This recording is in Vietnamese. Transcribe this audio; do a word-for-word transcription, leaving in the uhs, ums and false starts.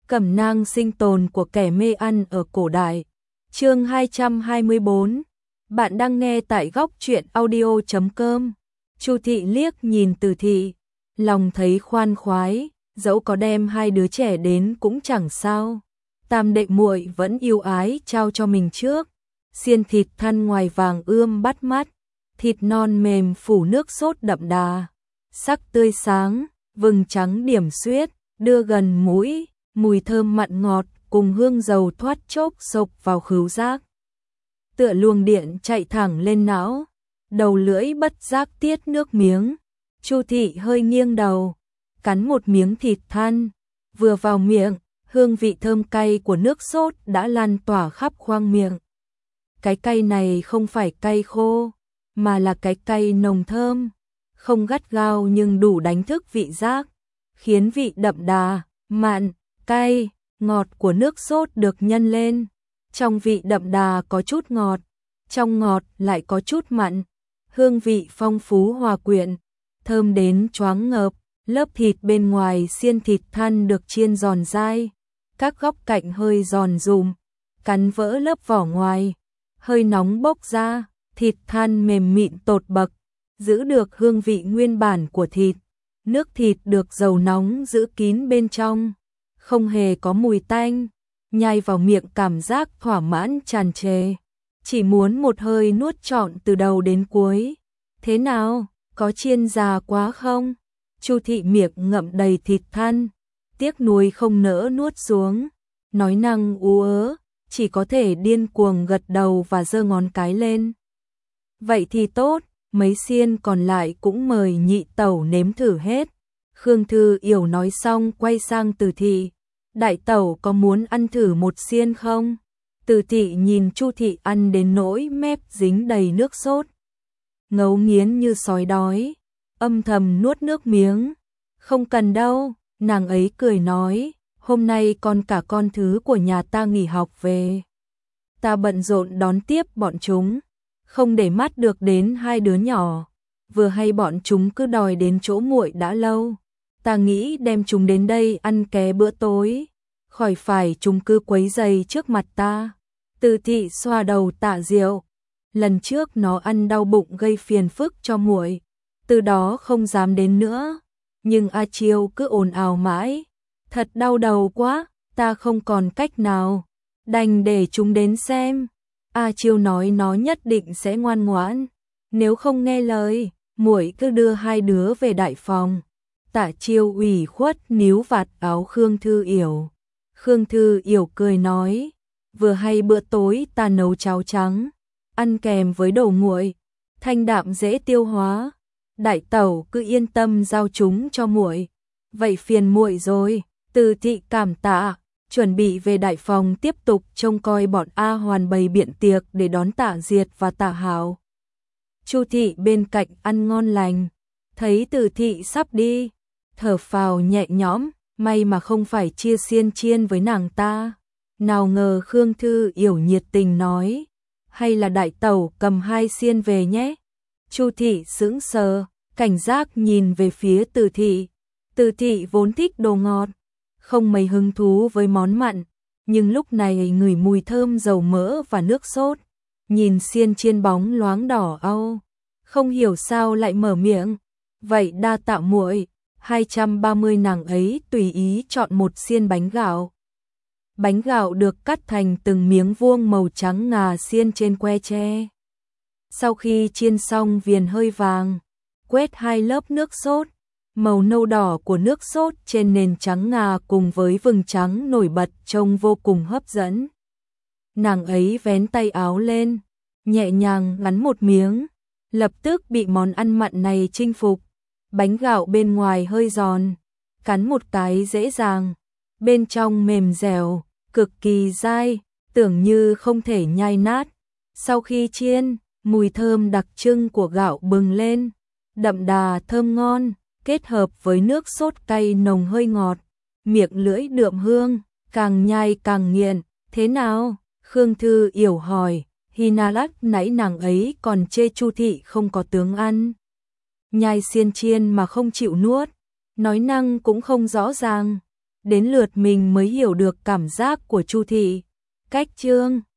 Cẩm nang sinh tồn của kẻ mê ăn ở cổ đại. Chương hai trăm hai mươi bốn. Bạn đang nghe tại góc truyện audio chấm com. Chu thị liếc nhìn Từ thị, lòng thấy khoan khoái, dẫu có đem hai đứa trẻ đến cũng chẳng sao. Tam đệ muội vẫn yêu ái trao cho mình trước. Xiên thịt thăn ngoài vàng ươm bắt mắt, thịt non mềm phủ nước sốt đậm đà, sắc tươi sáng, vừng trắng điểm xuyết, đưa gần mũi, mùi thơm mặn ngọt cùng hương dầu thoát chốc xộc vào khứu giác. Tựa luồng điện chạy thẳng lên não, đầu lưỡi bất giác tiết nước miếng. Chu thị hơi nghiêng đầu, cắn một miếng thịt than, vừa vào miệng, hương vị thơm cay của nước sốt đã lan tỏa khắp khoang miệng. Cái cay này không phải cay khô, mà là cái cay nồng thơm, không gắt gao nhưng đủ đánh thức vị giác, khiến vị đậm đà, mặn, cay, ngọt của nước sốt được nhân lên. Trong vị đậm đà có chút ngọt, trong ngọt lại có chút mặn, hương vị phong phú hòa quyện, thơm đến choáng ngợp. Lớp thịt bên ngoài xiên thịt than được chiên giòn dai, các góc cạnh hơi giòn rụm, cắn vỡ lớp vỏ ngoài, hơi nóng bốc ra, thịt than mềm mịn tột bậc, giữ được hương vị nguyên bản của thịt. Nước thịt được dầu nóng giữ kín bên trong, không hề có mùi tanh, nhai vào miệng cảm giác thỏa mãn tràn trề, chỉ muốn một hơi nuốt trọn từ đầu đến cuối. Thế nào, có chiên già quá không? Chu thị miệng ngậm đầy thịt than, tiếc nuối không nỡ nuốt xuống, nói năng ú ớ, chỉ có thể điên cuồng gật đầu và giơ ngón cái lên. Vậy thì tốt, mấy xiên còn lại cũng mời nhị tẩu nếm thử hết. Khương Thư Yểu nói xong quay sang Từ thị, đại tẩu có muốn ăn thử một xiên không? Từ thị nhìn Chu thị ăn đến nỗi mép dính đầy nước sốt, ngấu nghiến như sói đói, âm thầm nuốt nước miếng. Không cần đâu, nàng ấy cười nói, hôm nay con cả con thứ của nhà ta nghỉ học về, ta bận rộn đón tiếp bọn chúng, không để mắt được đến hai đứa nhỏ, vừa hay bọn chúng cứ đòi đến chỗ muội đã lâu, ta nghĩ đem chúng đến đây ăn ké bữa tối, khỏi phải chúng cứ quấy rầy trước mặt ta. Từ thị xoa đầu Tạ Diệu, lần trước nó ăn đau bụng gây phiền phức cho muội, từ đó không dám đến nữa, nhưng A Chiêu cứ ồn ào mãi, thật đau đầu quá, ta không còn cách nào, đành để chúng đến xem. A Chiêu nói nó nhất định sẽ ngoan ngoãn, nếu không nghe lời, muội cứ đưa hai đứa về đại phòng. Tạ Chiêu ủy khuất níu vạt áo Khương Thư Yểu. Khương Thư Yểu cười nói, vừa hay bữa tối ta nấu cháo trắng, ăn kèm với đồ nguội, thanh đạm dễ tiêu hóa. Đại tẩu cứ yên tâm giao chúng cho muội. Vậy phiền muội rồi. Từ thị cảm tạ, chuẩn bị về đại phòng tiếp tục trông coi bọn A Hoàn bày biện tiệc để đón Tạ Diệt và Tạ Hảo. Chu thị bên cạnh ăn ngon lành, thấy Từ thị sắp đi, thở phào nhẹ nhõm, may mà không phải chia xiên chiên với nàng ta. Nào ngờ Khương Thư Yểu nhiệt tình nói, hay là đại tẩu cầm hai xiên về nhé. Chu thị sững sờ, cảnh giác nhìn về phía Từ thị. Từ thị vốn thích đồ ngọt, không mấy hứng thú với món mặn, nhưng lúc này ngửi mùi thơm dầu mỡ và nước sốt, nhìn xiên chiên bóng loáng đỏ au, không hiểu sao lại mở miệng. Vậy đa tạ muội. hai trăm ba mươi nàng ấy tùy ý chọn một xiên bánh gạo. Bánh gạo được cắt thành từng miếng vuông màu trắng ngà xiên trên que tre. Sau khi chiên xong viền hơi vàng, quét hai lớp nước sốt, màu nâu đỏ của nước sốt trên nền trắng ngà cùng với vừng trắng nổi bật trông vô cùng hấp dẫn. Nàng ấy vén tay áo lên, nhẹ nhàng ngắn một miếng, lập tức bị món ăn mặn này chinh phục. Bánh gạo bên ngoài hơi giòn, cắn một cái dễ dàng, bên trong mềm dẻo, cực kỳ dai, tưởng như không thể nhai nát. Sau khi chiên, mùi thơm đặc trưng của gạo bừng lên, đậm đà thơm ngon, kết hợp với nước sốt cay nồng hơi ngọt, miệng lưỡi đượm hương, càng nhai càng nghiện. Thế nào? Khương Thư Yểu hỏi. Hinalat nãy nàng ấy còn chê Chu thị không có tướng ăn, nhai xiên chiên mà không chịu nuốt, nói năng cũng không rõ ràng. đến lượt mình mới hiểu được cảm giác của Chu thị. Cách chương